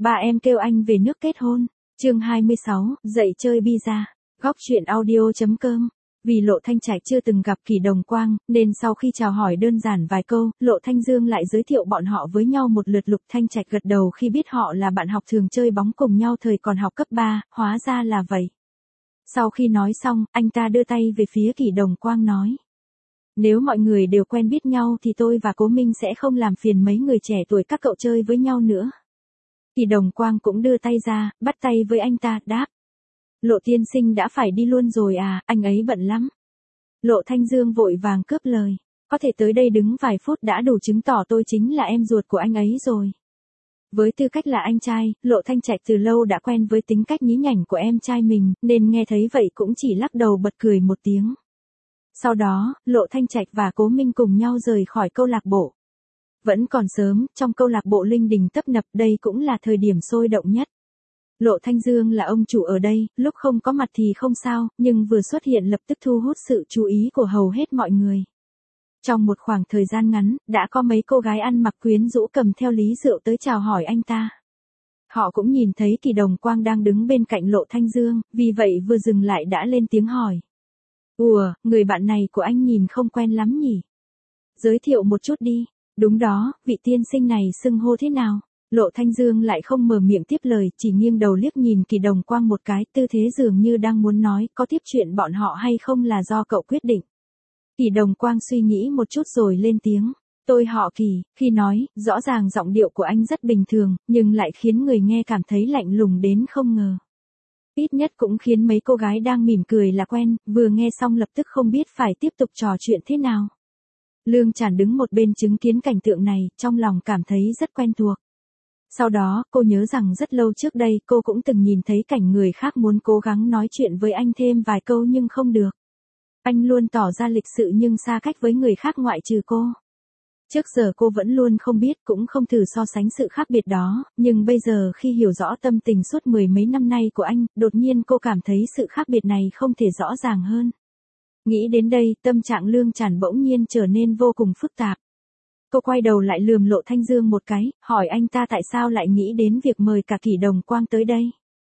ba em kêu anh về nước kết hôn. Chương 26, dậy chơi pizza. Góc truyện audio.com. Vì Lộ Thanh Trạch chưa từng gặp Kỷ Đồng Quang, nên sau khi chào hỏi đơn giản vài câu, Lộ Thanh Dương lại giới thiệu bọn họ với nhau một lượt. Lục Thanh Trạch gật đầu khi biết họ là bạn học thường chơi bóng cùng nhau thời còn học cấp 3, hóa ra là vậy. Sau khi nói xong, anh ta đưa tay về phía Kỷ Đồng Quang nói. Nếu mọi người đều quen biết nhau thì tôi và Cố Minh sẽ không làm phiền mấy người trẻ tuổi các cậu chơi với nhau nữa. Kỷ Đồng Quang cũng đưa tay ra, bắt tay với anh ta, đáp. Lộ tiên sinh đã phải đi luôn rồi à, anh ấy bận lắm. Lộ Thanh Dương vội vàng cướp lời. Có thể tới đây đứng vài phút đã đủ chứng tỏ tôi chính là em ruột của anh ấy rồi. Với tư cách là anh trai, Lộ Thanh Trạch từ lâu đã quen với tính cách nhí nhảnh của em trai mình, nên nghe thấy vậy cũng chỉ lắc đầu bật cười một tiếng. Sau đó, Lộ Thanh Trạch và Cố Minh cùng nhau rời khỏi câu lạc bộ. Vẫn còn sớm, trong câu lạc bộ linh đình tấp nập, đây cũng là thời điểm sôi động nhất. Lộ Thanh Dương là ông chủ ở đây, lúc không có mặt thì không sao, nhưng vừa xuất hiện lập tức thu hút sự chú ý của hầu hết mọi người. Trong một khoảng thời gian ngắn, đã có mấy cô gái ăn mặc quyến rũ cầm theo ly rượu tới chào hỏi anh ta. Họ cũng nhìn thấy Kỷ Đồng Quang đang đứng bên cạnh Lộ Thanh Dương, vì vậy vừa dừng lại đã lên tiếng hỏi. Ủa, người bạn này của anh nhìn không quen lắm nhỉ? Giới thiệu một chút đi. Đúng đó, vị tiên sinh này xưng hô thế nào? Lộ Thanh Dương lại không mở miệng tiếp lời, chỉ nghiêng đầu liếc nhìn Kỷ Đồng Quang một cái, tư thế dường như đang muốn nói, có tiếp chuyện bọn họ hay không là do cậu quyết định. Kỷ Đồng Quang suy nghĩ một chút rồi lên tiếng. Tôi họ Kỷ. Khi nói, rõ ràng giọng điệu của anh rất bình thường, nhưng lại khiến người nghe cảm thấy lạnh lùng đến không ngờ. Ít nhất cũng khiến mấy cô gái đang mỉm cười là quen, vừa nghe xong lập tức không biết phải tiếp tục trò chuyện thế nào. Lương Tràn đứng một bên chứng kiến cảnh tượng này, trong lòng cảm thấy rất quen thuộc. Sau đó, cô nhớ rằng rất lâu trước đây cô cũng từng nhìn thấy cảnh người khác muốn cố gắng nói chuyện với anh thêm vài câu nhưng không được. Anh luôn tỏ ra lịch sự nhưng xa cách với người khác ngoại trừ cô. Trước giờ cô vẫn luôn không biết cũng không thử so sánh sự khác biệt đó, nhưng bây giờ khi hiểu rõ tâm tình suốt mười mấy năm nay của anh, đột nhiên cô cảm thấy sự khác biệt này không thể rõ ràng hơn. Nghĩ đến đây, tâm trạng Lương Tràn bỗng nhiên trở nên vô cùng phức tạp. Cô quay đầu lại lườm Lộ Thanh Dương một cái, hỏi anh ta tại sao lại nghĩ đến việc mời cả Kỷ Đồng Quang tới đây.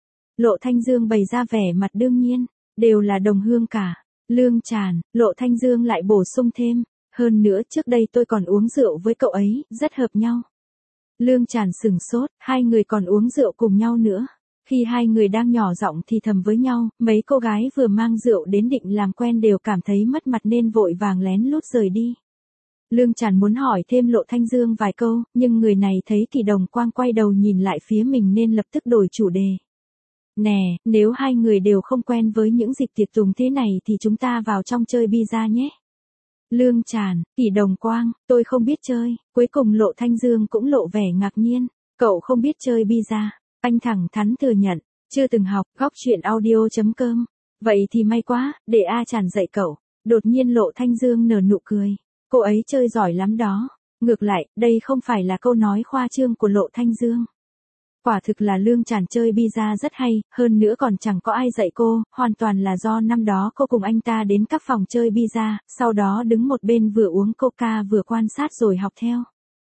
Lộ Thanh Dương bày ra vẻ mặt đương nhiên, đều là đồng hương cả. Lương Tràn, Lộ Thanh Dương lại bổ sung thêm, hơn nữa trước đây tôi còn uống rượu với cậu ấy, rất hợp nhau. Lương Tràn sửng sốt, hai người còn uống rượu cùng nhau nữa. Khi hai người đang nhỏ giọng thì thầm với nhau, mấy cô gái vừa mang rượu đến định làm quen đều cảm thấy mất mặt nên vội vàng lén lút rời đi. Lương Tràn muốn hỏi thêm Lộ Thanh Dương vài câu, nhưng người này thấy Kỷ Đồng Quang quay đầu nhìn lại phía mình nên lập tức đổi chủ đề. Nè, nếu hai người đều không quen với những dịp tiệc tùng thế này thì chúng ta vào trong chơi pizza nhé. Lương Tràn, Kỷ Đồng Quang, tôi không biết chơi. Cuối cùng Lộ Thanh Dương cũng lộ vẻ ngạc nhiên. Cậu không biết chơi pizza? Anh thẳng thắn thừa nhận, chưa từng học. Góc truyện audio.com. Vậy thì may quá, để A Tràn dạy cậu. Đột nhiên Lộ Thanh Dương nở nụ cười. Cô ấy chơi giỏi lắm đó. Ngược lại, đây không phải là câu nói khoa trương của Lộ Thanh Dương. Quả thực là Lương Tràn chơi pizza rất hay, hơn nữa còn chẳng có ai dạy cô, hoàn toàn là do năm đó cô cùng anh ta đến các phòng chơi pizza, sau đó đứng một bên vừa uống coca vừa quan sát rồi học theo.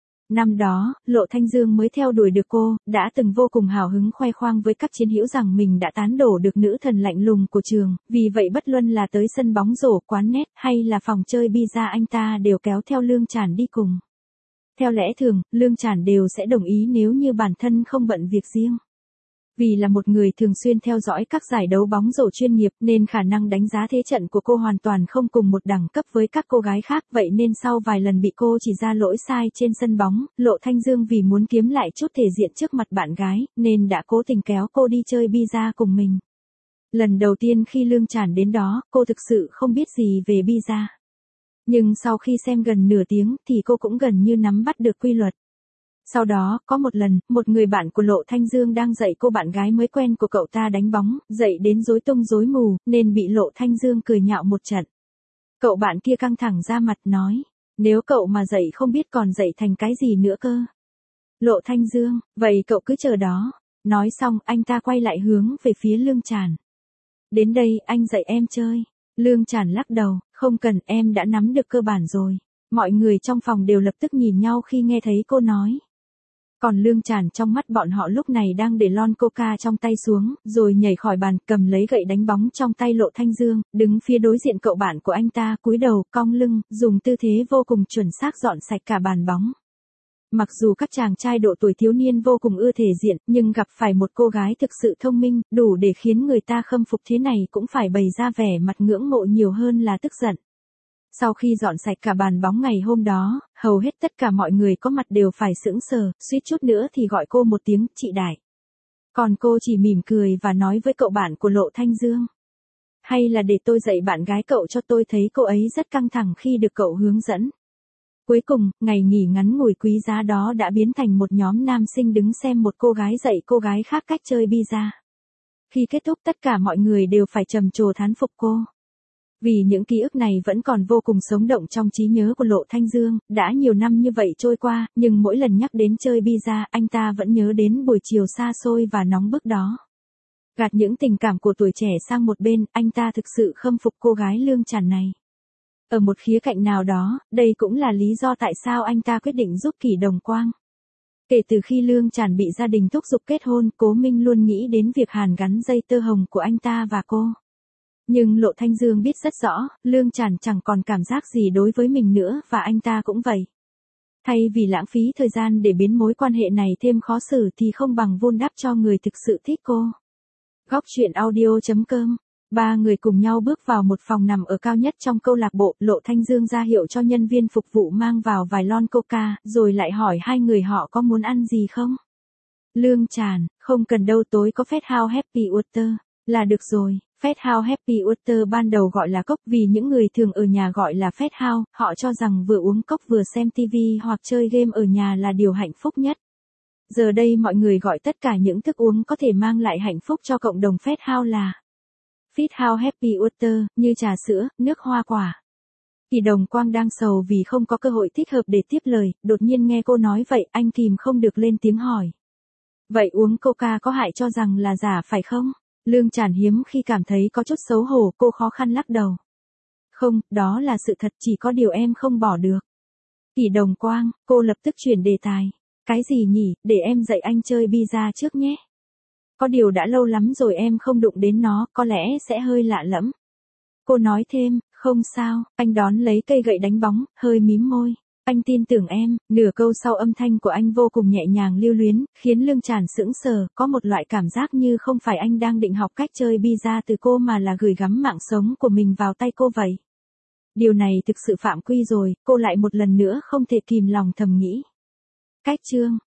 Năm đó, Lộ Thanh Dương mới theo đuổi được cô, đã từng vô cùng hào hứng khoe khoang với các chiến hữu rằng mình đã tán đổ được nữ thần lạnh lùng của trường, vì vậy bất luận là tới sân bóng rổ, quán net hay là phòng chơi pizza anh ta đều kéo theo Lương Tràn đi cùng. Theo lẽ thường, Lương Tràn đều sẽ đồng ý nếu như bản thân không bận việc riêng. Vì là một người thường xuyên theo dõi các giải đấu bóng rổ chuyên nghiệp nên khả năng đánh giá thế trận của cô hoàn toàn không cùng một đẳng cấp với các cô gái khác, vậy nên sau vài lần bị cô chỉ ra lỗi sai trên sân bóng, Lộ Thanh Dương vì muốn kiếm lại chút thể diện trước mặt bạn gái, nên đã cố tình kéo cô đi chơi pizza cùng mình. Lần đầu tiên khi Lương Tràn đến đó, cô thực sự không biết gì về pizza. Nhưng sau khi xem gần nửa tiếng thì cô cũng gần như nắm bắt được quy luật. Sau đó, có một lần, một người bạn của Lộ Thanh Dương đang dạy cô bạn gái mới quen của cậu ta đánh bóng, dạy đến rối tung rối mù, nên bị Lộ Thanh Dương cười nhạo một trận. Cậu bạn kia căng thẳng ra mặt nói, nếu cậu mà dạy không biết còn dạy thành cái gì nữa cơ. Lộ Thanh Dương, vậy cậu cứ chờ đó. Nói xong, anh ta quay lại hướng về phía Lương Tràn. Đến đây, anh dạy em chơi. Lương Tràn lắc đầu, không cần, em đã nắm được cơ bản rồi. Mọi người trong phòng đều lập tức nhìn nhau khi nghe thấy cô nói. Còn Lương Tràn trong mắt bọn họ lúc này đang để lon coca trong tay xuống, rồi nhảy khỏi bàn, cầm lấy gậy đánh bóng trong tay Lộ Thanh Dương, đứng phía đối diện cậu bạn của anh ta, cúi đầu, cong lưng, dùng tư thế vô cùng chuẩn xác dọn sạch cả bàn bóng. Mặc dù các chàng trai độ tuổi thiếu niên vô cùng ưa thể diện, nhưng gặp phải một cô gái thực sự thông minh, đủ để khiến người ta khâm phục thế này cũng phải bày ra vẻ mặt ngưỡng mộ nhiều hơn là tức giận. Sau khi dọn sạch cả bàn bóng ngày hôm đó, hầu hết tất cả mọi người có mặt đều phải sững sờ, suýt chút nữa thì gọi cô một tiếng chị Đại. Còn cô chỉ mỉm cười và nói với cậu bạn của Lộ Thanh Dương. Hay là để tôi dạy bạn gái cậu cho, tôi thấy cô ấy rất căng thẳng khi được cậu hướng dẫn. Cuối cùng, ngày nghỉ ngắn ngủi quý giá đó đã biến thành một nhóm nam sinh đứng xem một cô gái dạy cô gái khác cách chơi bi-a. Khi kết thúc tất cả mọi người đều phải trầm trồ thán phục cô. Vì những ký ức này vẫn còn vô cùng sống động trong trí nhớ của Lộ Thanh Dương, đã nhiều năm như vậy trôi qua, nhưng mỗi lần nhắc đến chơi bi-a, anh ta vẫn nhớ đến buổi chiều xa xôi và nóng bức đó. Gạt những tình cảm của tuổi trẻ sang một bên, anh ta thực sự khâm phục cô gái Lương Tràn này. Ở một khía cạnh nào đó, đây cũng là lý do tại sao anh ta quyết định giúp Kỷ Đồng Quang. Kể từ khi Lương Tràn bị gia đình thúc giục kết hôn, Cố Minh luôn nghĩ đến việc hàn gắn dây tơ hồng của anh ta và cô. Nhưng Lộ Thanh Dương biết rất rõ, Lương Tràn chẳng còn cảm giác gì đối với mình nữa và anh ta cũng vậy. Thay vì lãng phí thời gian để biến mối quan hệ này thêm khó xử thì không bằng vun đắp cho người thực sự thích cô. Góc truyện audio.com. Ba người cùng nhau bước vào một phòng nằm ở cao nhất trong câu lạc bộ, Lộ Thanh Dương ra hiệu cho nhân viên phục vụ mang vào vài lon coca, rồi lại hỏi hai người họ có muốn ăn gì không. Lương Tràn, không cần đâu, tối có Fat House Happy Water, là được rồi. Fat House Happy Water ban đầu gọi là cốc vì những người thường ở nhà gọi là Fat House, họ cho rằng vừa uống cốc vừa xem TV hoặc chơi game ở nhà là điều hạnh phúc nhất. Giờ đây mọi người gọi tất cả những thức uống có thể mang lại hạnh phúc cho cộng đồng Fat House là Fit House Happy Water, như trà sữa, nước hoa quả. Kỷ Đồng Quang đang sầu vì không có cơ hội thích hợp để tiếp lời, đột nhiên nghe cô nói vậy, anh kìm không được lên tiếng hỏi. Vậy uống coca có hại cho rằng là giả phải không? Lương Tràn hiếm khi cảm thấy có chút xấu hổ, cô khó khăn lắc đầu. Không, đó là sự thật, chỉ có điều em không bỏ được. Kỷ Đồng Quang, cô lập tức chuyển đề tài. Cái gì nhỉ, để em dạy anh chơi bi-a trước nhé. Có điều đã lâu lắm rồi em không đụng đến nó, có lẽ sẽ hơi lạ lẫm. Cô nói thêm, không sao, anh đón lấy cây gậy đánh bóng, hơi mím môi. Anh tin tưởng em, nửa câu sau âm thanh của anh vô cùng nhẹ nhàng lưu luyến, khiến Lương Tràn sững sờ, có một loại cảm giác như không phải anh đang định học cách chơi bi-a từ cô mà là gửi gắm mạng sống của mình vào tay cô vậy. Điều này thực sự phạm quy rồi, cô lại một lần nữa không thể kìm lòng thầm nghĩ. Cách chương